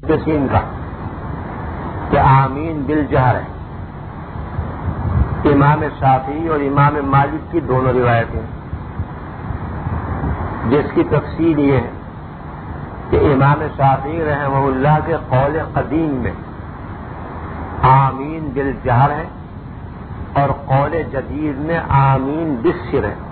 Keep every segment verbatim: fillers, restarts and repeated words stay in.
تسین کا کہ آمین بالجہر ہے. امام شافعی اور امام مالک کی دونوں روایتیں، جس کی تفصیل یہ ہے کہ امام شافعی رحمہ اللہ کے قول قدیم میں آمین بالجہر ہے اور قول جدید میں آمین بالسر ہے.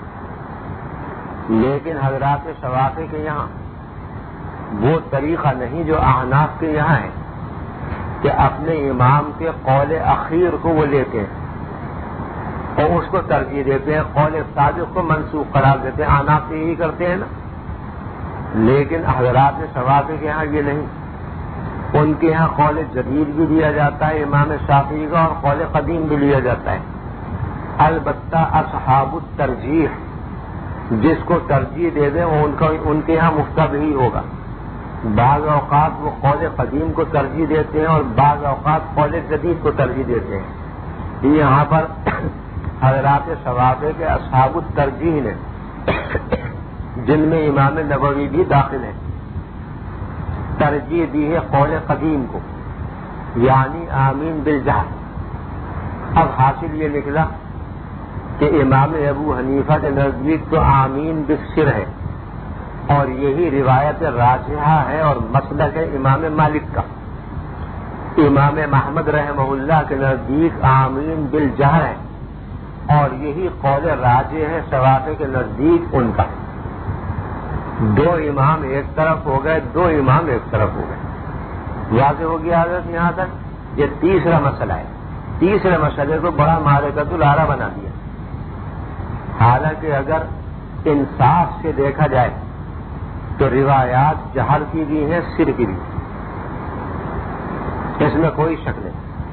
لیکن حضرات شوافی کے یہاں وہ طریقہ نہیں جو احناف کے یہاں ہے کہ اپنے امام کے قول اخیر کو وہ لیتے ہیں اور اس کو ترجیح دیتے ہیں، قول سابق کو منسوخ قرار دیتے ہیں. احناف سے یہی کرتے ہیں نا. لیکن حضرات شوافی کے یہاں یہ نہیں. ان کے یہاں قول جدید بھی لیا جاتا ہے امام شافعی کا اور قول قدیم بھی لیا جاتا ہے. البتہ اصحاب الترجیح جس کو ترجیح دے دیں وہ ان کا ان کے یہاں مفتب ہی ہوگا. بعض اوقات وہ قول قدیم کو ترجیح دیتے ہیں اور بعض اوقات قول جدید کو ترجیح دیتے ہیں. یہاں پر حضرات شوافی کے اصحاب الترجیح نے جن میں امام نووی بھی داخل ہیں ترجیح دی ہے قول قدیم کو، یعنی آمین بالجہر. اب حاصل یہ نکلا کہ امام ابو حنیفہ کے نزدیک تو آمین بالسر ہے اور یہی روایت راجحہ ہے اور مسلک ہے امام مالک کا. امام محمد رحمہ اللہ کے نزدیک آمین بالجہر ہے اور یہی قول راجح ہے شوافی کے نزدیک ان کا. دو امام ایک طرف ہو گئے، دو امام ایک طرف ہو گئے. واضح ہو گیا حضرت یہاں تک. یہ تیسرا مسئلہ ہے. تیسرے مسئلے کو بڑا معرکۃ العرا بنا دیا. حالانکہ اگر انصاف سے دیکھا جائے تو روایات جہر کی بھی ہیں، سر کی بھی، اس میں کوئی شک نہیں.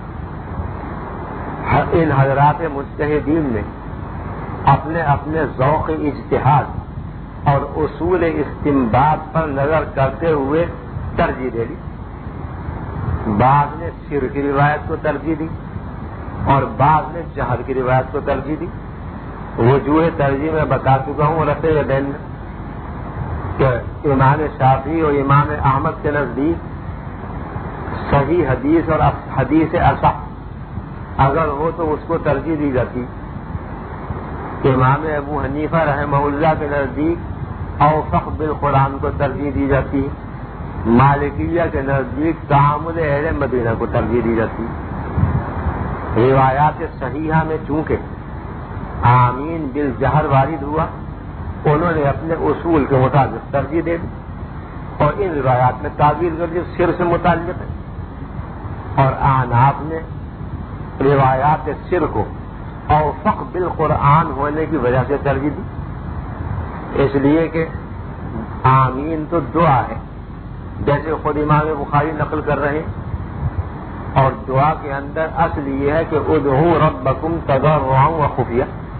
ان حضرات مجتہدین نے اپنے اپنے ذوق اجتہاد اور اصول استنباط پر نظر کرتے ہوئے ترجیح دے دی. بعض نے سر کی روایت کو ترجیح دی اور بعض نے جہر کی روایت کو ترجیح دی. وجوہ ترجیح میں بتا چکا ہوں رفع یدین میں کہ امام شافعی اور امام احمد کے نزدیک صحیح حدیث اور حدیث اصح اگر ہو تو اس کو ترجیح دی جاتی. امام ابو حنیفہ رحمہ اللہ کے نزدیک اوفق بالقرآن کو ترجیح دی جاتی. مالکیہ کے نزدیک تعامل اہل مدینہ کو ترجیح دی جاتی. روایات صحیحہ میں چونکہ آمین بالجہر وارد ہوا انہوں نے اپنے اصول کے مطابق ترجیح دے دی اور ان روایات میں تعبیر کر دی سر سے متعلق ہے. اور احناف نے روایات سر کو اوفق بالقرآن ہونے کی وجہ سے ترجیح دی. اس لیے کہ آمین تو دعا ہے جیسے خود امام بخاری نقل کر رہے ہیں اور دعا کے اندر اصل یہ ہے کہ ادعوا ربکم تضرعا وخفیہ.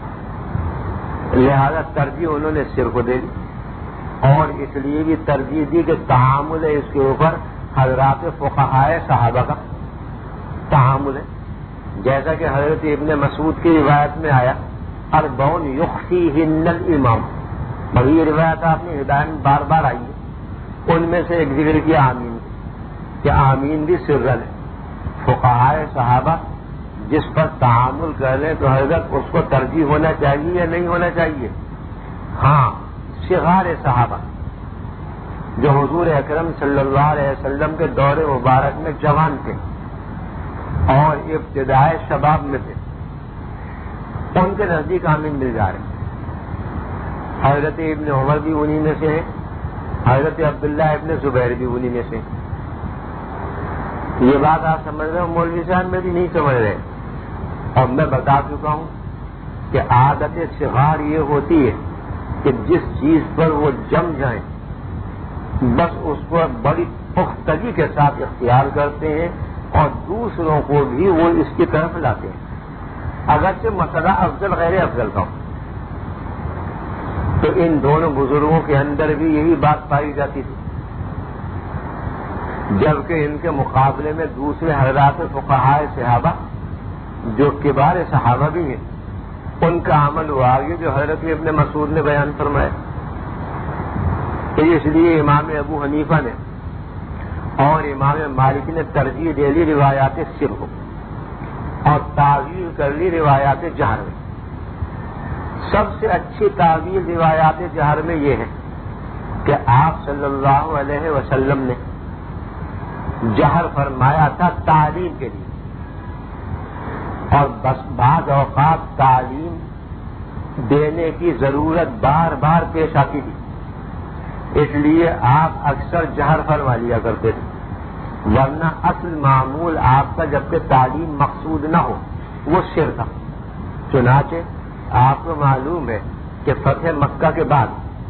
لہذا ترجیح انہوں نے سر کو دے دی اور اس لیے بھی ترجیح دی کہ تعامل ہے اس کے اوپر حضرات فقہاء صحابہ کا تعامل ہے. جیسا کہ حضرت ابن مسعود کی روایت میں آیا اربعون یخفیہن الامام. بڑی یہ روایت آپ نے ہدایت میں بار بار آئی ہے. ان میں سے ایک ذکر کیا آمین کہ آمین بھی سرن ہے. فقہاء صحابہ جس پر تعامل کر لیں تو حضرت اس کو ترجیح ہونا چاہیے یا نہیں ہونا چاہیے. ہاں صغار صحابہ جو حضور اکرم صلی اللہ علیہ وسلم کے دور مبارک میں جوان تھے اور ابتدائے شباب میں تھے ان کے نزدیک آمین مل جا رہے. حضرت ابن عمر بھی انہی میں سے ہیں، حضرت عبداللہ ابن زبیر بھی انہی میں سے. یہ بات آپ سمجھ رہے ہو مولوی صاحب میں بھی نہیں سمجھ رہے. اور میں بتا چکا ہوں کہ عادت صغار یہ ہوتی ہے کہ جس چیز پر وہ جم جائیں بس اس کو بڑی پختگی کے ساتھ اختیار کرتے ہیں اور دوسروں کو بھی وہ اس کی طرف لاتے ہیں اگرچہ مسئلہ افضل غیر افضل کا ہو. تو ان دونوں بزرگوں کے اندر بھی یہی بات پائی جاتی تھی، جبکہ ان کے مقابلے میں دوسرے حضرات فقہاء صحابہ جو کبار صحابہ بھی ہیں ان کا عمل ہوا آگے جو حضرت ابن مسعود نے بیان فرمایا. تو اس لیے امام ابو حنیفہ نے اور امام مالک نے ترجیح دے لی روایات سر کو اور تعویل کر لی روایات جہر میں. سب سے اچھی تعویل روایات جہر میں یہ ہے کہ آپ صلی اللہ علیہ وسلم نے جہر فرمایا تھا تعلیم کے لیے، اور بس بعض اوقات تعلیم دینے کی ضرورت بار بار پیش آتی تھی، اس لیے آپ اکثر جہر فرما لیا کرتے تھے، ورنہ اصل معمول آپ کا جبکہ تعلیم مقصود نہ ہو وہ سر تھا. چنانچہ آپ کو معلوم ہے کہ فتح مکہ کے بعد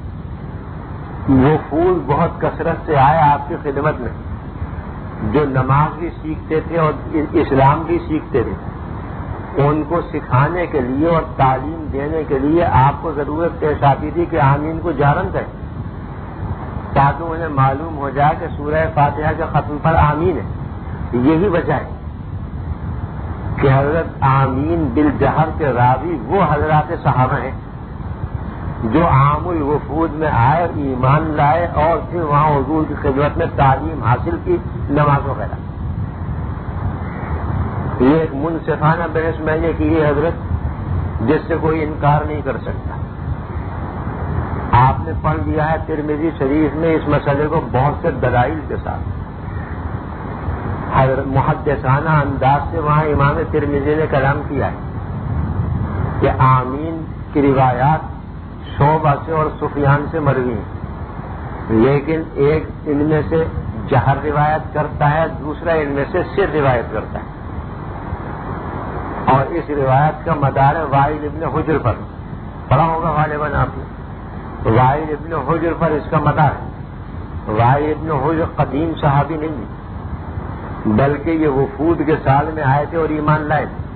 وہ پھول بہت کثرت سے آئے آپ کی خدمت میں، جو نماز بھی سیکھتے تھے اور اسلام بھی سیکھتے تھے. ان کو سکھانے کے لیے اور تعلیم دینے کے لیے آپ کو ضرورت پیش آتی تھی کہ آمین کو جارن کریں، تاکہ انہیں معلوم ہو جائے کہ سورہ فاتحہ کے ختم پر آمین ہے. یہی وجہ ہے کہ حضرت آمین بالجہر کے راوی وہ حضرات صحابہ ہیں جو عام الوفود میں آئے، ایمان لائے اور پھر وہاں حضور کی خدمت میں تعلیم حاصل کی، نماز وغیرہ. یہ ایک منصفانہ بحث میں نے کی ہے حضرت، جس سے کوئی انکار نہیں کر سکتا. آپ نے پڑھ لیا ہے ترمذی شریف میں اس مسئلے کو بہت سے دلائل کے ساتھ، حضرت محدثانہ انداز سے وہاں امام ترمذی نے کلام کیا ہے کہ آمین کی روایات شعبہ سے اور سفیان سے مروی ہیں، لیکن ایک ان میں سے جہر روایت کرتا ہے، دوسرا ان میں سے سر روایت کرتا ہے. اور اس روایت کا مدار ہے وائل ابن حجر پر. پڑھا ہوگا غالباً آپ نے، وائل ابن حجر پر اس کا مدار ہے. وائل ابن حجر قدیم صحابی نہیں ہے، بلکہ یہ وفود کے سال میں آئے تھے اور ایمان لائے تھے.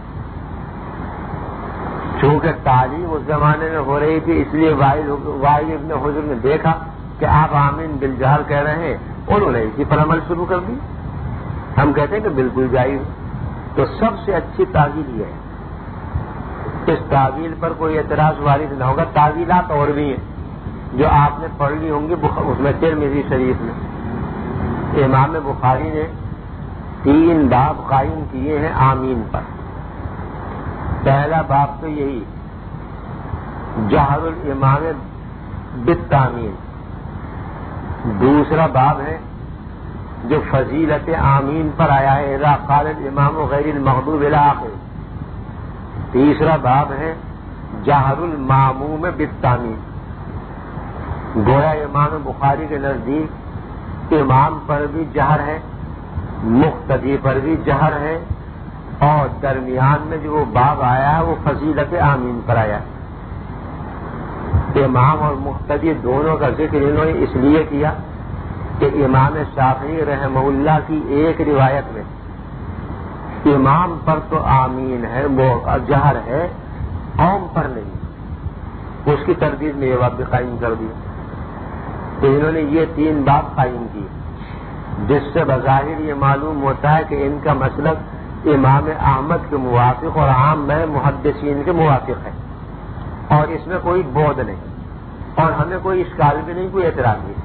چونکہ تعلیم اس زمانے میں ہو رہی تھی، اس لیے وائل ابن حجر نے دیکھا کہ آپ آمین بالجہر کہہ رہے ہیں، انہوں نے اسی پر عمل شروع کر دی. ہم کہتے ہیں کہ بالکل جائز. تو سب سے اچھی تعویل یہ ہے، اس تعویل پر کوئی اعتراض وارد نہ ہوگا. تعویلات اور بھی ہیں جو آپ نے پڑھ لی ہوں گی اس میں ترمذی شریف میں. امام بخاری نے تین باب قائم کیے ہیں آمین پر. پہلا باب تو یہی جہر الامام بالتامین. دوسرا باب ہے جو فضیلت آمین پر آیا ہے، اذا قال الامام غیر المغضوب الی آخر. تیسرا باب ہے جہر الماموم بالتامین. گویا امام بخاری کے نزدیک امام پر بھی جہر ہے، مقتدی پر بھی جہر ہے، اور درمیان میں جو وہ باب آیا ہے وہ فضیلت آمین پر آیا ہے. امام اور مقتدی دونوں کا ذکر انہوں نے اس لیے کیا کہ امام شافعی رحمہ اللہ کی ایک روایت میں امام پر تو آمین ہے، وہ جہر ہے، قوم پر نہیں. اس کی تردید میں یہ بات بھی قائم کر دی. تو انہوں نے یہ تین باب قائم کی، جس سے بظاہر یہ معلوم ہوتا ہے کہ ان کا مسلک امام احمد کے موافق اور عام میں محدثین کے موافق ہے، اور اس میں کوئی بود نہیں، اور ہمیں کوئی اشکال بھی نہیں، کوئی اعتراض نہیں.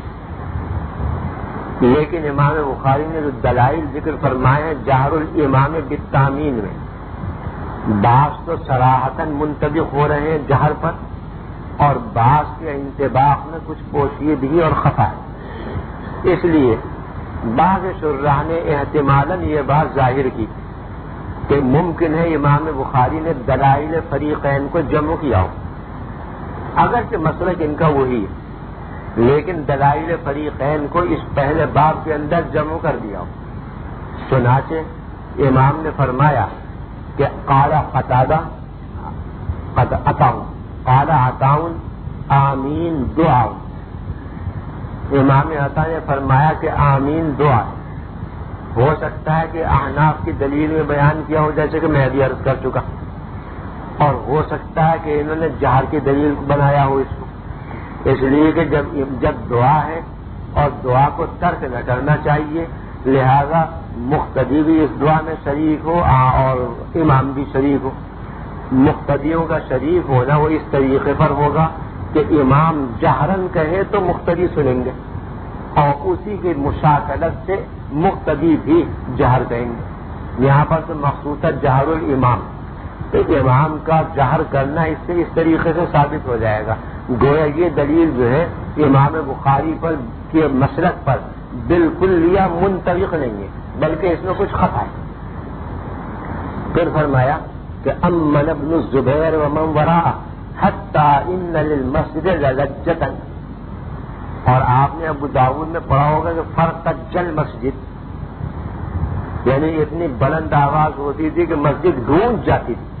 لیکن امام بخاری نے جو دلائل ذکر فرمائے ہیں جہر الامام بالتامین میں، بعض تو صراحتاً منطبق ہو رہے ہیں جہر پر، اور بعض کے انطباق میں کچھ پوشیدگی اور خفا ہے. اس لیے بعض شرح نے احتمالاً یہ بات ظاہر کی کہ ممکن ہے امام بخاری نے دلائل فریقین کو جمع کیا ہو، اگرچہ مسلک ان کا وہی ہے، لیکن دلائل فریقین کو اس پہلے باب کے اندر جمع کر دیا ہو. چنانچہ امام نے فرمایا کہ قال قتادہ عطاؤن قال عطاؤن آمین دعا. امام عطا نے فرمایا کہ آمین دعا. ہو سکتا ہے کہ احناف کی دلیل میں بیان کیا ہو، جیسے کہ میں بھی عرض کر چکا، اور ہو سکتا ہے کہ انہوں نے جہر کی دلیل بنایا ہو اس کو، اس لیے کہ جب جب دعا ہے اور دعا کو ترک نہ کرنا چاہیے، لہذا مقتدی بھی اس دعا میں شریک ہو اور امام بھی شریک ہو. مقتدیوں کا شریک ہونا وہ اس طریقے پر ہوگا کہ امام جہرن کہے تو مقتدی سنیں گے، اور اسی کی مشاکلت سے مقتدی بھی جہر کہیں گے. یہاں پر تو مخصوص جہر الامام، تو امام کا جہر کرنا اس سے اس طریقے سے ثابت ہو جائے گا. گویا یہ دلیل جو ہے امام بخاری پر کے مسلک پر بالکل لیا منطبق نہیں ہے، بلکہ اس میں کچھ خطا ہے. پھر فرمایا کہ امن ابن الزبیر ومن وراء حتی ان للمسجد للجتا، اور آپ نے ابو داؤد میں پڑھا ہوگا کہ فرتج المسجد، یعنی اتنی بلند آواز ہوتی تھی کہ مسجد گونج جاتی تھی.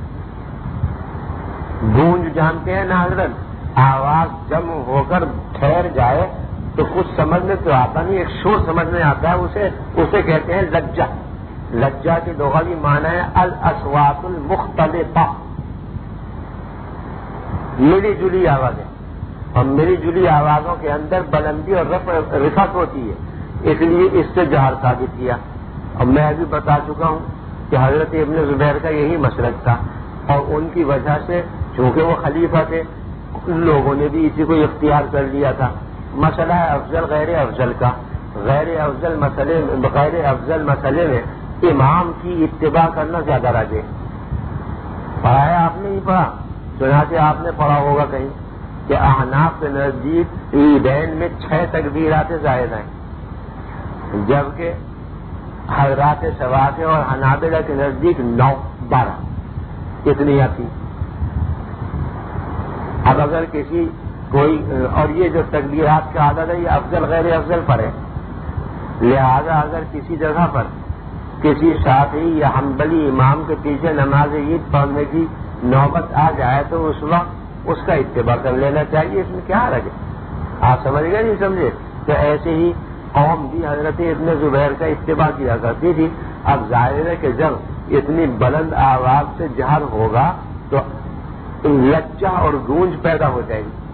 گونج جانتے ہیں نا حضرت، آواز جمع ہو کر ٹھہر جائے تو کچھ سمجھ میں تو آتا نہیں، ایک شور سمجھ میں آتا ہے، اسے اسے کہتے ہیں لجہ. لجہ کے لغوی معنی ہے الاصوات المختلطہ، ملی جلی آوازیں، اور ملی جلی آوازوں کے اندر بلندی اور رفعت ہوتی ہے، اس لیے اس سے جہر ثابت کیا. اور میں ابھی بتا چکا ہوں کہ حضرت ابن زبیر کا یہی مسلک تھا، اور ان کی وجہ سے چونکہ وہ خلیفہ تھے ان لوگوں نے بھی اسی کو اختیار کر لیا تھا. مسئلہ ہے افضل غیر افضل کا، غیر افضل مسئلے غیر افضل مسئلے میں امام کی اتباع کرنا زیادہ راجح. پڑھا ہے آپ نے ہی پڑھا، چنانچہ آپ نے پڑھا ہوگا کہیں کہ احناف کے نزدیک عیدین میں چھ تکبیرات زائد ہیں، جبکہ حضرات شوافی اور حنابلہ کے نزدیک نو بارہ اتنی آتی. اب اگر کسی کوئی، اور یہ جو تکبیرات کا عدد ہے یہ افضل غیر افضل پر ہے، لہذا اگر کسی جگہ پر کسی شافعی یا حنبلی امام کے پیچھے نماز عید پڑھنے کی نوبت آ جائے تو اس وقت اس کا اتباع کر لینا چاہیے، اس میں کیا حرج ہے؟ آپ سمجھ گئے نہیں سمجھے؟ تو ایسے ہی قوم بھی حضرت ابن زبیر کا اتباع کیا کرتی تھی. اب ظاہر ہے کہ جب اتنی بلند آواز سے جہر ہوگا تو لچہ اور گونج پیدا ہو جائے گی.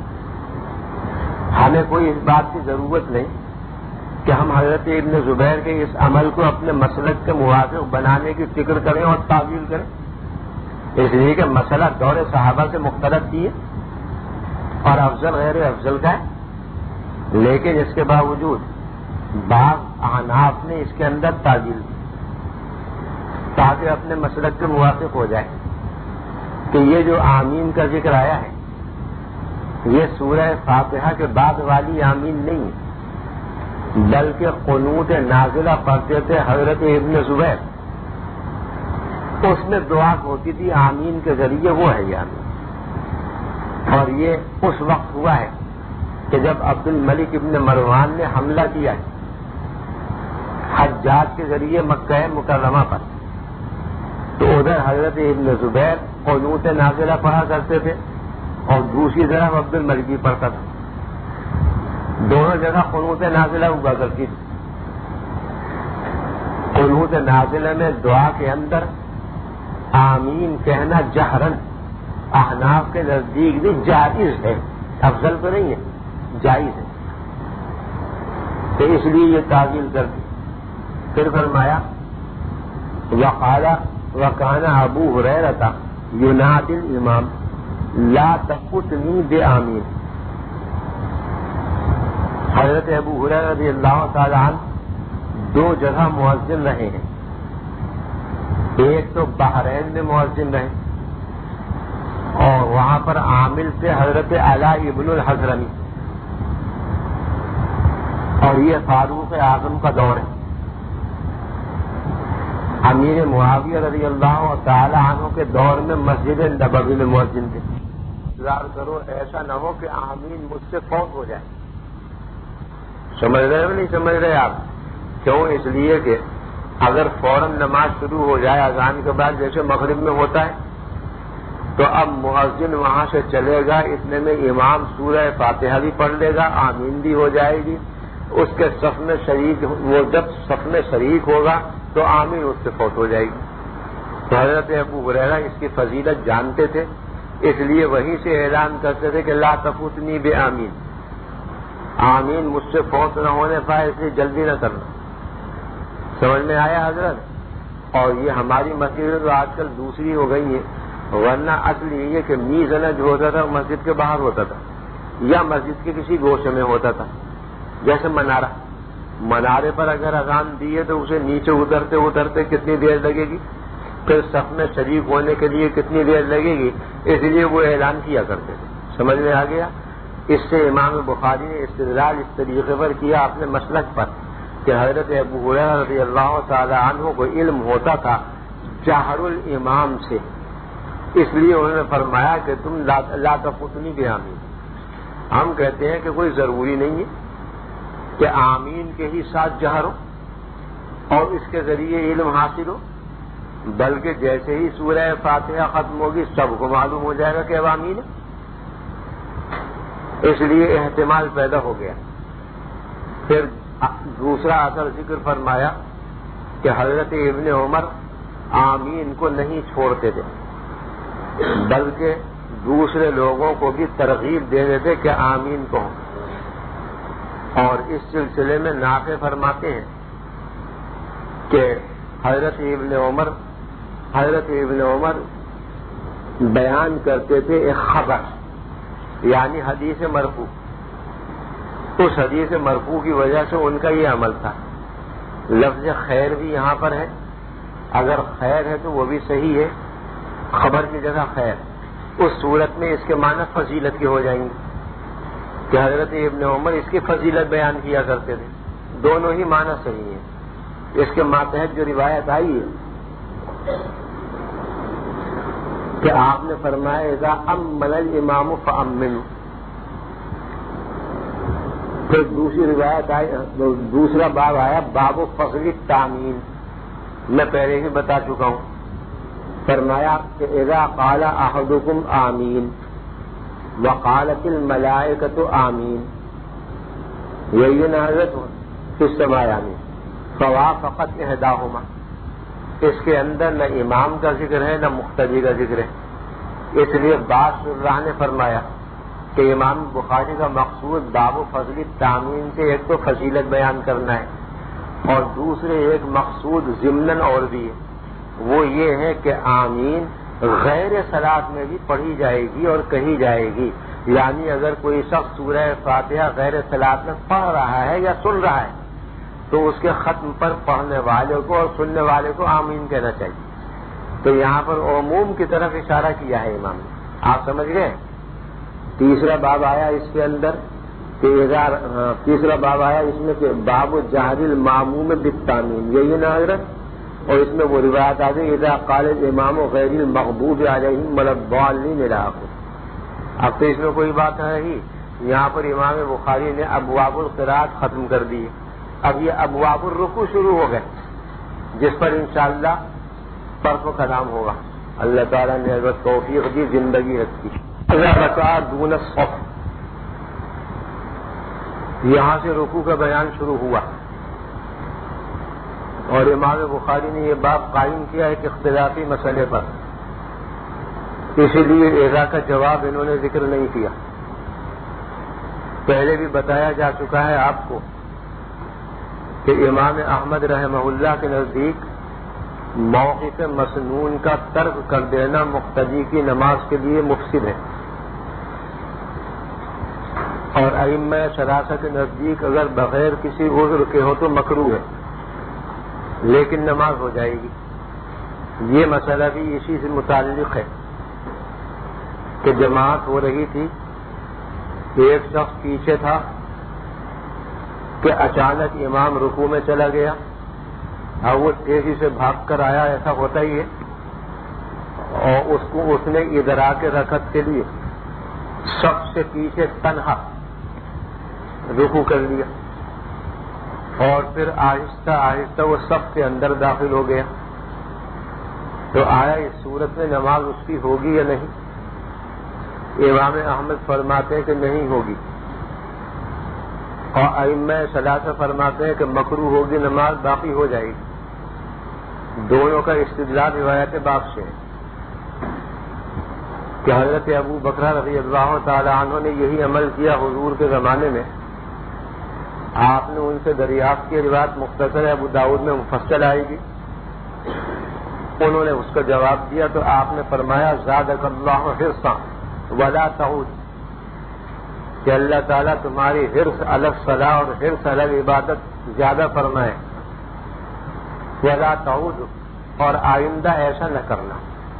ہمیں کوئی اس بات کی ضرورت نہیں کہ ہم حضرت ابن زبیر کے اس عمل کو اپنے مسلک کے موافق بنانے کی فکر کریں اور تعویل کریں، اس لیے کہ مسئلہ دور صحابہ سے مختلف کی ہے اور افضل غیر افضل کا ہے. لیکن اس کے باوجود بعض احناف نے اس کے اندر تعویل دی تاکہ اپنے مسلک کے موافق ہو جائے کہ یہ جو آمین کا ذکر آیا ہے یہ سورہ فاتحہ کے بعد والی آمین نہیں ہے، بلکہ قنوت نازلہ پڑھتے تھے حضرت ابن زبیر، اس میں دعا ہوتی تھی آمین کے ذریعے، وہ ہے یہ آمین. اور یہ اس وقت ہوا ہے کہ جب عبد الملک ابن مروان نے حملہ کیا ہے حجاج کے ذریعے مکہ مکرمہ پر، تو ادھر حضرت ابن زبیر قنوت نازلہ پڑھا کرتے تھے اور دوسری طرف عبد الملک پڑھتا تھا. دونوں جگہ قنوت نازلہ ہوا کرتی تھی. قنوت نازلہ میں دعا کے اندر آمین کہنا جہرن احناف کے نزدیک بھی جائز ہے، افضل تو نہیں ہے، جائز ہے، تو اس لیے یہ تعویل کر دی. پھر فرمایا وقال وکان ابو ہریرہ ینادی الامام لا تفتنی بآمین. حضرت ابو ہریرہ رضی اللہ تعالی عنہ دو جگہ مؤذن رہے ہیں، ایک تو بحرین میں مؤذن رہے اور وہاں پر عامل تھے حضرت علاء ابن الحضرمی، اور یہ فاروق اعظم کا دور ہے. امیر معاویہ رضی اللہ تعالی عنہ کے دور میں مسجد نبوی میں مؤذن تھے. انتظار کرو ایسا نہ ہو کہ آمین مجھ سے فوت ہو جائے. سمجھ رہے ہو نہیں سمجھ رہے آپ؟ کیوں؟ اس لیے کہ اگر فوراً نماز شروع ہو جائے اذان کے بعد جیسے مغرب میں ہوتا ہے تو اب مؤذن وہاں سے چلے گا، اتنے میں امام سورہ فاتحہ بھی پڑھ لے گا، آمین بھی ہو جائے گی، اس کے صف میں شریک، وہ جب صف میں شریک ہوگا تو آمین اس سے فوت ہو جائے گی. تو حضرت ابو ہریرہ اس کی فضیلت جانتے تھے، اس لیے وہیں سے اعلان کرتے تھے کہ لا تفوتنی بآمین، آمین مجھ سے فوت نہ ہونے پائے، اس لیے جلدی نہ کرنا. سمجھ میں آیا حضرت؟ اور یہ ہماری مسجد تو آج کل دوسری ہو گئی ہے، ورنہ اصل یہ ہے کہ میزنہ جو ہوتا تھا مسجد کے باہر ہوتا تا یا مسجد کے کسی گوشے میں ہوتا تھا، جیسے منارہ، منارے پر اگر اذان دی ہے تو اسے نیچے اترتے اترتے کتنی دیر لگے گی، پھر صف میں شریک ہونے کے لیے کتنی دیر لگے گی، اس لیے وہ اعلان کیا کرتے تھے. سمجھ میں آ گیا؟ اس سے امام بخاری نے استدلال اس طریقے پر کیا اپنے مسلک پر کہ حضرت ابو ہریرہ رضی اللہ تعالی عنہ کو علم ہوتا تھا جہر الامام سے، اس لیے انہوں نے فرمایا کہ تم لا تفوتنی بآمین. ہم کہتے ہیں کہ کوئی ضروری نہیں ہے کہ آمین کے ہی ساتھ جہر ہو اور اس کے ذریعے علم حاصل ہو، بلکہ جیسے ہی سورہ فاتحہ ختم ہوگی سب کو معلوم ہو جائے گا کہ اب آمین ہے. اس لیے احتمال پیدا ہو گیا. پھر دوسرا اثر ذکر فرمایا کہ حضرت ابن عمر آمین کو نہیں چھوڑتے تھے بلکہ دوسرے لوگوں کو بھی ترغیب دیتے تھے کہ آمین کہو. اور اس سلسلے میں نافع فرماتے ہیں کہ حضرت ابن عمر حضرت ابن عمر بیان کرتے تھے ایک خبر، یعنی حدیث مرفوع. اس حدیث مرفوع کی وجہ سے ان کا یہ عمل تھا. لفظ خیر بھی یہاں پر ہے، اگر خیر ہے تو وہ بھی صحیح ہے، خبر کی جگہ خیر. اس صورت میں اس کے معنی فضیلت کے ہو جائیں گے کہ حضرت ابن عمر اس کی فضیلت بیان کیا کرتے تھے. دونوں ہی معنی صحیح ہیں. اس کے ماتحت جو روایت آئی ہے کہ آپ نے فرمایا اذا امن الامام فامنوا. پھر دوسری روایت آئی، دوسرا باب آیا باب فضل التامین. میں پہلے ہی بتا چکا ہوں. فرمایا کہ اذا قال احدکم آمین وقالت الملائکۃ آمین، یہی نا حضرت فی السماء آمین فوافقت احداہما. اس کے اندر نہ امام کا ذکر ہے نہ مقتدی کا ذکر ہے. اس لیے بعض شراح نے فرمایا کہ امام بخاری کا مقصود باب فضل التامین سے ایک تو فضیلت بیان کرنا ہے اور دوسرے ایک مقصود ضمناً اور بھی ہے، وہ یہ ہے کہ آمین غیر صلاۃ میں بھی پڑھی جائے گی اور کہی جائے گی. یعنی اگر کوئی شخص سورہ فاتحہ غیر صلاۃ میں پڑھ رہا ہے یا سن رہا ہے تو اس کے ختم پر پڑھنے والے کو اور سننے والے کو آمین کہنا چاہیے. تو یہاں پر عموم کی طرف اشارہ کیا ہے امام نے. آپ سمجھ گئے؟ تیسرا باب آیا اس کے اندر کہ تیسرا باب آیا اس میں کہ باب جہر الماموم بالتامین، یہی نا حضرت. اور اس میں وہ روایت آ گئی اذا قال الامام غیر المغضوب علیہم ولا الضالین الی آخر. اب تو اس میں کوئی بات ہے ہی. یہاں پر امام بخاری نے ابواب القراءت ختم کر دی. اب یہ ابواب الرکوع شروع ہو گئے جس پر انشاءاللہ پرسوں کلام ہوگا. اللہ تعالیٰ نے حضرت توفیق دی، زندگی رکھی. رکعہ دون الصف، یہاں سے رکوع کا بیان شروع ہوا اور امام بخاری نے یہ باب قائم کیا ایک اختلافی مسئلے پر. اسی لیے ایذا کا جواب انہوں نے ذکر نہیں کیا. پہلے بھی بتایا جا چکا ہے آپ کو کہ امام احمد رحمہ اللہ کے نزدیک موقف مسنون کا ترک کر دینا مقتدی کی نماز کے لیے مفسد ہے، اور ائمہ ثلاثہ کے نزدیک اگر بغیر کسی عذر کے ہو تو مکروہ ہے لیکن نماز ہو جائے گی. یہ مسئلہ بھی اسی سے متعلق ہے کہ جماعت ہو رہی تھی، ایک شخص پیچھے تھا کہ اچانک امام رکوع میں چلا گیا اور وہ تیزی سے بھاگ کر آیا، ایسا ہوتا ہی ہے، اور اس کو اس نے ادراک رکعت کے لیے سب سے پیچھے تنہا رکوع کر لیا اور پھر آہستہ آہستہ وہ سب کے اندر داخل ہو گیا. تو آیا اس صورت میں نماز اس کی ہوگی یا نہیں؟ امام احمد فرماتے ہیں کہ نہیں ہوگی، اور ائمہ ثلاثہ فرماتے ہیں کہ مکروہ ہوگی، نماز باقی ہو جائے گی. دونوں کا استدلال روایت باب سے ہے کہ حضرت ابو بکر رضی اللہ تعالی عنہ نے یہی عمل کیا حضور کے زمانے میں. آپ نے ان سے دریافت کی، روایت مختصر ہے، ابو داؤد میں مفصل آئے گی. انہوں نے اس کا جواب دیا تو آپ نے فرمایا زادک اللہ حرصا ولا تعود، کہ اللہ تعالیٰ تمہاری حرص علی الصلاۃ اور حرص علی العبادت زیادہ فرمائے. ولا تعود، اور آئندہ ایسا نہ کرنا،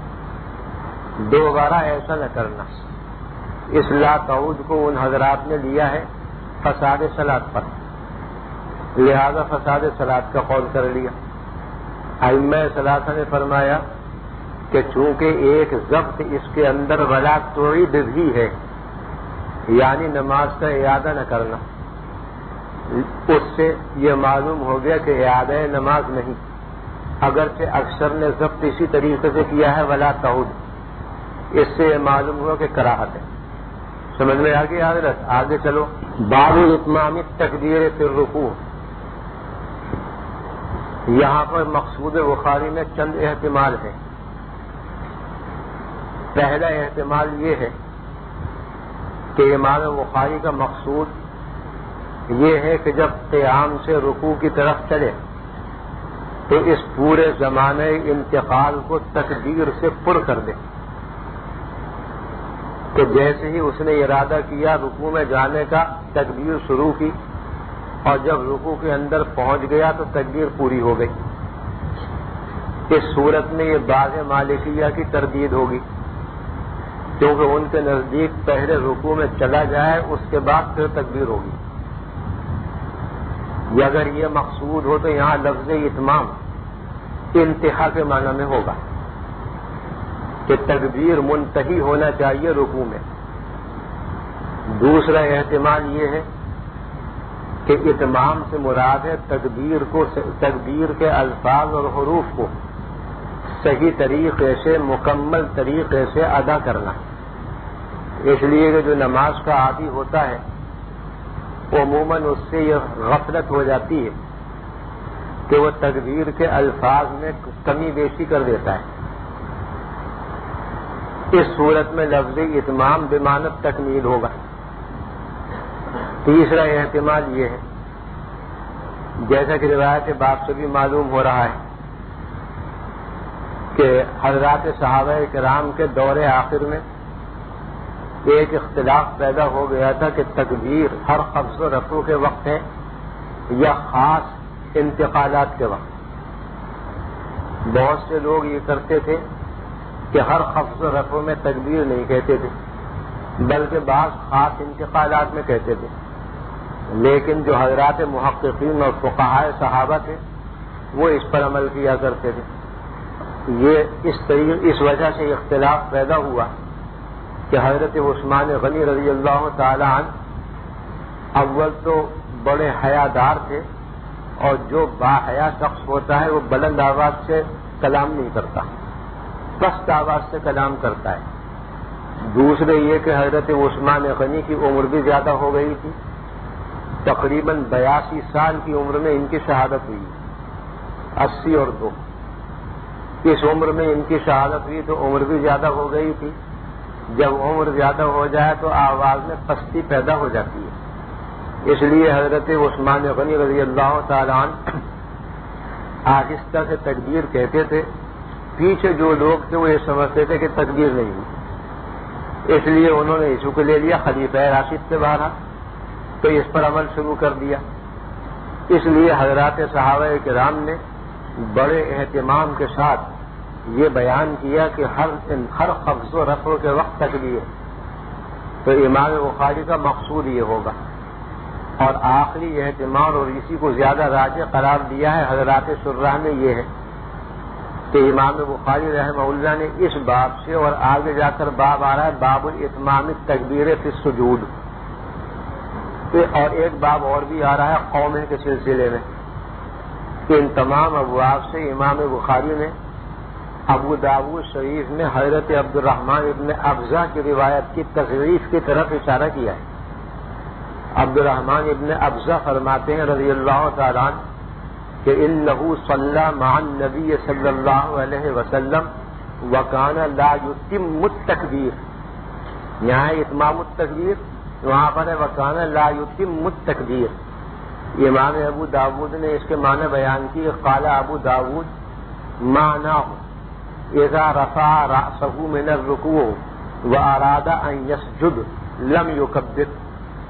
دوبارہ ایسا نہ کرنا. اس لا تعود کو ان حضرات نے لیا ہے فساد صلاۃ پر، لہذا فساد صلاۃ کا قول کر لیا. ائمہ ثلاثہ نے فرمایا کہ چونکہ ایک ضبط اس کے اندر ولا تعید بھی ہے، یعنی نماز کا اعادہ نہ کرنا، اس سے یہ معلوم ہو گیا کہ اعادہ نماز نہیں، اگرچہ اکثر نے ضبط اسی طریقے سے کیا ہے ولا تعود، اس سے یہ معلوم ہوا کہ کراہت ہے. سمجھ میں آ گئی حضرت؟ آگے چلو. باب اتمام التکبیر فی الرکوع. یہاں پر مقصود بخاری میں چند احتمال ہیں. پہلا احتمال یہ ہے کہ امام بخاری کا مقصود یہ ہے کہ جب قیام سے رکوع کی طرف چلے تو اس پورے زمانے انتقال کو تکبیر سے پر کر دے. کہ جیسے ہی اس نے ارادہ کیا رکوع میں جانے کا، تکبیر شروع کی، اور جب رکوع کے اندر پہنچ گیا تو تکبیر پوری ہو گئی. اس صورت میں یہ باغ مالکیہ کی تردید ہوگی، کیونکہ ان کے نزدیک پہلے رکوع میں چلا جائے اس کے بعد پھر تکبیر ہوگی. یا اگر یہ مقصود ہو تو یہاں لفظ اتمام انتہا کے معنی میں ہوگا کہ تکبیر منتہی ہونا چاہیے رکوع میں. دوسرا احتمال یہ ہے کہ اتمام سے مراد ہے تکبیر کو تکبیر کے الفاظ اور حروف کو صحیح طریقے سے مکمل طریقے سے ادا کرنا. اس لیے کہ جو نماز کا عادی ہوتا ہے عموماً اس سے یہ غفلت ہو جاتی ہے کہ وہ تکبیر کے الفاظ میں کمی بیشی کر دیتا ہے. اس صورت میں لفظ اتمام بمعنی تکمیل ہوگا. تیسرا احتمال یہ ہے، جیسا کہ روایت باب سے بھی معلوم ہو رہا ہے کہ حضرات صحابہ کرام کے دور آخر میں ایک اختلاف پیدا ہو گیا تھا کہ تکبیر ہر خفض و رفع کے وقت ہے یا خاص انتقالات کے وقت. بہت سے لوگ یہ کرتے تھے کہ ہر خفض و رفع میں تکبیر نہیں کہتے تھے، بلکہ بعض خاص انتقالات میں کہتے تھے. لیکن جو حضرات محققین اور فقہائے صحابہ تھے وہ اس پر عمل کیا کرتے تھے. یہ اس طریقے اس وجہ سے اختلاف پیدا ہوا کہ حضرت عثمان غنی رضی اللہ تعالی عنہ اول تو بڑے حیادار تھے، اور جو باحیا شخص ہوتا ہے وہ بلند آواز سے کلام نہیں کرتا، پست آواز سے کلام کرتا ہے. دوسرے یہ کہ حضرت عثمان غنی کی عمر بھی زیادہ ہو گئی تھی، تقریباً بیاسی سال کی عمر میں ان کی شہادت ہوئی، اسی اور دو. اس عمر میں ان کی شہادت ہوئی تو عمر بھی زیادہ ہو گئی تھی. جب عمر زیادہ ہو جائے تو آواز میں پستی پیدا ہو جاتی ہے. اس لیے حضرت عثمان غنی رضی اللہ تعالی عنہ آہستہ سے تکبیر کہتے تھے. پیچھے جو لوگ تھے وہ یہ سمجھتے تھے کہ تکبیر نہیں ہوئی، اس لیے انہوں نے ایشو کو لے لیا خلیفہ راشد سے باہر تو اس پر عمل شروع کر دیا. اس لیے حضرات صحابہ کرام نے بڑے اہتمام کے ساتھ یہ بیان کیا کہ ہر ہر خفض و رفع کے وقت تکبیر. تو امام بخاری کا مقصود یہ ہوگا. اور آخری اہتمام اور اسی کو زیادہ راجح قرار دیا ہے حضرات شراح نے یہ ہے کہ امام بخاری رحمہ اللہ نے اس باب سے، اور آگے جا کر باب آ رہا ہے باب الاتمام التکبیر فی السجود، اور ایک باب اور بھی آ رہا ہے قومے کے سلسلے میں. ان تمام ابواب سے امام بخاری نے ابو داؤد شریف میں حضرت عبد الرحمن ابن ابزہ کی روایت کی تضعیف کی طرف اشارہ کیا ہے. عبد الرحمن ابن ابزہ فرماتے ہیں رضی اللہ تعالیٰ عنہ کہ انہو صلی مع النبی صلی اللہ علیہ وسلم وکان لا یتم التکبیر. یہاں اتمام التکبیر، وہاں پر ہے وکان لا یتم التکبیر. امام ابو داود نے اس کے معنی بیان کی. قال ابو داود معناه اذا رفع رأسه من الركوع واراد ان يسجد لم يكبر.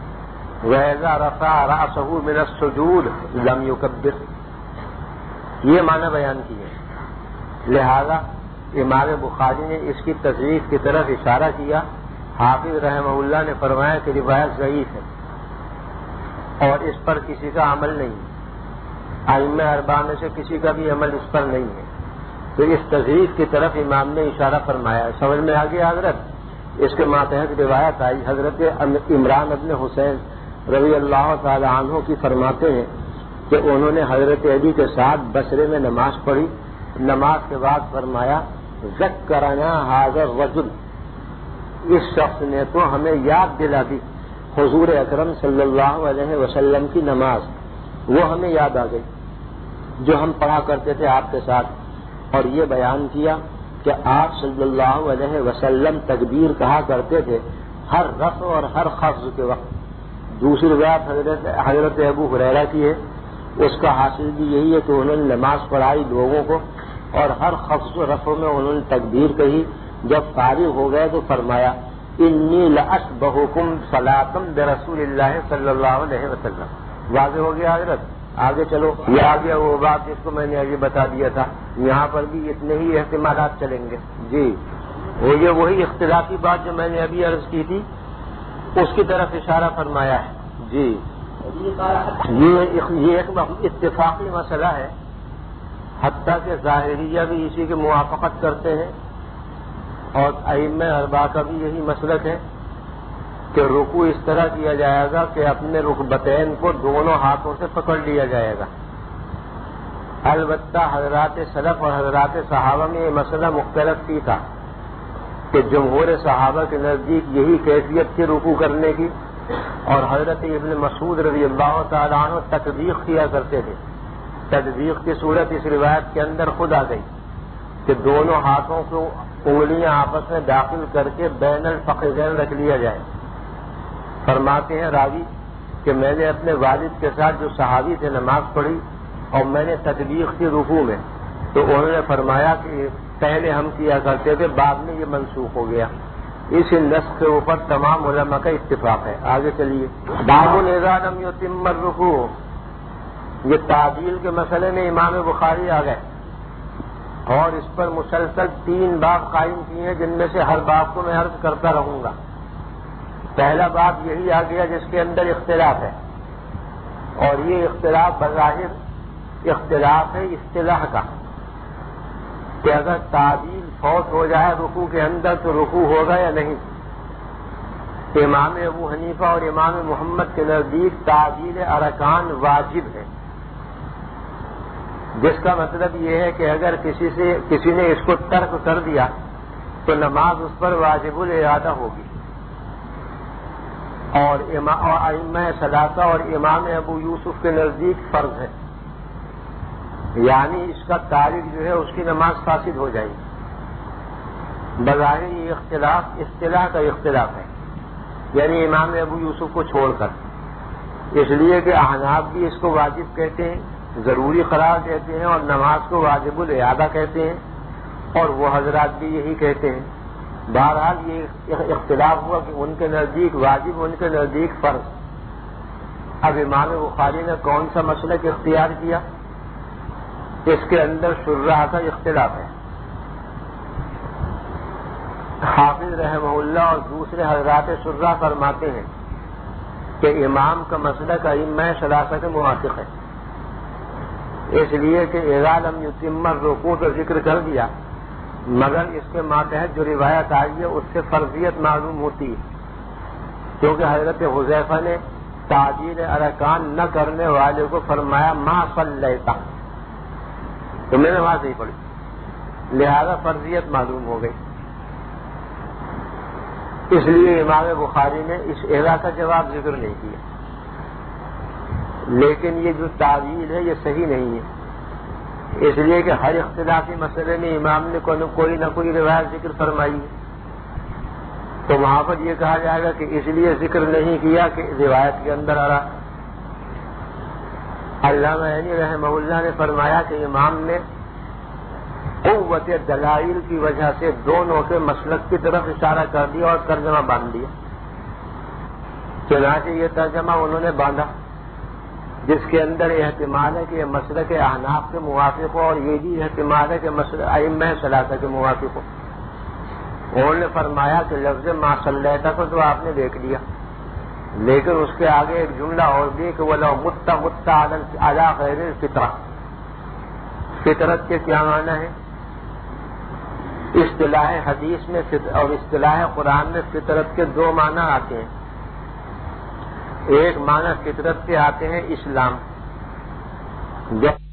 وَإِذَا رَفَعَ رَأْسَهُ مِنَ السُّجُودِ لَمْ يُكَبِّرْ، یہ معنی بیان کیے. لہذا امام بخاری نے اس کی تصریح کی طرف اشارہ کیا. حافظ رحمہ اللہ نے فرمایا کہ روایت ضعیف ہے اور اس پر کسی کا عمل نہیں ہے. ائمہ اربعہ میں سے کسی کا بھی عمل اس پر نہیں ہے. تو اس تصریح کی طرف امام نے اشارہ فرمایا. سمجھ میں آ گیا حضرت؟ اس کے ماتحت روایت آئی. حضرت عمران ابن حسین رضی اللہ تعالی عنہ کی فرماتے ہیں کہ انہوں نے حضرت علی کے ساتھ بصرے میں نماز پڑھی. نماز کے بعد فرمایا ذکرنا ھذا الرجل، اس شخص نے تو ہمیں یاد دلا دی حضور اکرم صلی اللہ علیہ وسلم کی نماز، وہ ہمیں یاد آ گئی جو ہم پڑھا کرتے تھے آپ کے ساتھ. اور یہ بیان کیا کہ آپ صلی اللہ علیہ وسلم تکبیر کہا کرتے تھے ہر رفع اور ہر خفض کے وقت. دوسری بات حضرت حضرت ابو ہریرہ کی ہے، اس کا حاصل بھی یہی ہے کہ انہوں نے نماز پڑھائی لوگوں کو اور ہر خفض و رفع میں انہوں نے تکبیر کہی. جب فارغ ہو گئے تو فرمایا انی لاشبہکم صلاۃ برسول اللہ صلی اللہ علیہ وسلم. واضح ہو گیا حضرت؟ آگے چلو. یہ آ گیا وہ بات جس کو میں نے ابھی بتا دیا تھا. یہاں پر بھی اتنے ہی احتمالات چلیں گے. جی وہ یہ وہی اختلافی بات جو میں نے ابھی عرض کی تھی اس کی طرف اشارہ فرمایا ہے. جی یہ ایک اتفاقی مسئلہ ہے، حتیٰ کہ ظاہریہ بھی اسی کی موافقت کرتے ہیں اور ائمہ اربعہ کا بھی یہی مسلک ہے کہ رکوع اس طرح کیا جائے گا کہ اپنے رکبتین کو دونوں ہاتھوں سے پکڑ لیا جائے گا. البتہ حضرات سلف اور حضرات صحابہ میں یہ مسئلہ مختلف بھی تھا کہ جمہور صحابہ کے نزدیک یہی کیفیت تھی رکوع کرنے کی، اور حضرت ابن مسعود رضی اللہ تعالیٰ عنہ تطبیق کیا کرتے تھے. تطبیق کی صورت اس روایت کے اندر خود آ گئی کہ دونوں ہاتھوں کو انگلیاں آپس میں داخل کر کے بین الفخذین رکھ لیا جائے. فرماتے ہیں راوی کہ میں نے اپنے والد کے ساتھ جو صحابی سے نماز پڑھی اور میں نے تطبیق کی رکوع میں، تو انہوں نے فرمایا کہ پہلے ہم کیا کرتے تھے، بعد میں یہ منسوخ ہو گیا. اس نسخ کے اوپر تمام علماء کا اتفاق ہے. آگے چلیے. باب اذا لم یتم الرکوع، یہ تعدیل کے مسئلے میں امام بخاری آ گئے اور اس پر مسلسل تین باب قائم کیے ہیں جن میں سے ہر باب کو میں عرض کرتا رہوں گا. پہلا باب یہی آ گیا جس کے اندر اختلاف ہے، اور یہ اختلاف بظاہر اختلاف ہے اصطلاح کا کہ اگر تعدیل فوت ہو جائے رکوع کے اندر تو رکوع ہوگا یا نہیں. امام ابو حنیفہ اور امام محمد کے نزدیک تعدیل ارکان واجب ہے، جس کا مطلب یہ ہے کہ اگر کسی سے کسی نے اس کو ترک کر دیا تو نماز اس پر واجب الاعادہ ہوگی. اور ائمہ ثلاثہ اور امام ابو یوسف کے نزدیک فرض ہے، یعنی اس کا تارک جو ہے اس کی نماز فاسد ہو جائے گی. بظاہر یہ اختلاف اصطلاح کا اختلاف ہے، یعنی امام ابو یوسف کو چھوڑ کر، اس لیے کہ احناف بھی اس کو واجب کہتے ہیں، ضروری قرار دیتے ہیں اور نماز کو واجب الاعادہ کہتے ہیں، اور وہ حضرات بھی یہی کہتے ہیں. بہرحال یہ اختلاف ہوا کہ ان کے نزدیک واجب، ان کے نزدیک فرض. اب امام بخاری نے کون سا مسلک اختیار کیا، اس کے اندر شرح کا اختلاف ہے. حافظ رحمہ اللہ اور دوسرے حضرات شرح فرماتے ہیں کہ امام کا مسلک ائمہ ثلاثہ کے موافق ہے، اس لیے کہ اذا لم یتم الرکوع کا ذکر کر دیا، مگر اس کے ماتحت جو روایت آئی ہے اس سے فرضیت معلوم ہوتی ہے، کیونکہ حضرت حذیفہ نے تعدیل ارکان نہ کرنے والے کو فرمایا ما صلیت، تو میں نے نماز نہیں پڑھی، لہذا فرضیت معلوم ہو گئی. اس لیے امام بخاری نے اس اذا کا جواب ذکر نہیں کیا. لیکن یہ جو تعویل ہے یہ صحیح نہیں ہے، اس لیے کہ ہر اختلافی مسئلے میں امام نے کوئی نہ کوئی روایت ذکر فرمائی ہے، تو وہاں پر یہ کہا جائے گا کہ اس لیے ذکر نہیں کیا کہ روایت کے اندر آ رہا. علامہ عینی رحمہ اللہ نے فرمایا کہ امام نے قوت دلائل کی وجہ سے دونوں کے مسلک کی طرف اشارہ کر دیا اور ترجمہ باندھ دیا. چنانچہ یہ ترجمہ انہوں نے باندھا جس کے اندر احتمال ہے کہ یہ مسلک احناف کے موافق ہو، اور یہ بھی احتمال ہے کہ مسلک ائمہ ثلاثہ کے موافق ہو۔ انہوں نے فرمایا کہ لفظ ما صلیت کو تو آپ نے دیکھ لیا، لیکن اس کے آگے ایک جملہ اور بھی کہ وَلَوْ مُتَّ مُتَّ عَلَىٰ غَيْرِ الْفِطْرَةِ، فطرت کے کیا معنی ہے؟ اصطلاح حدیث میں اور اصطلاح قرآن میں فطرت کے دو معنی آتے ہیں۔ ایک معنی فطرت کے آتے ہیں اسلام،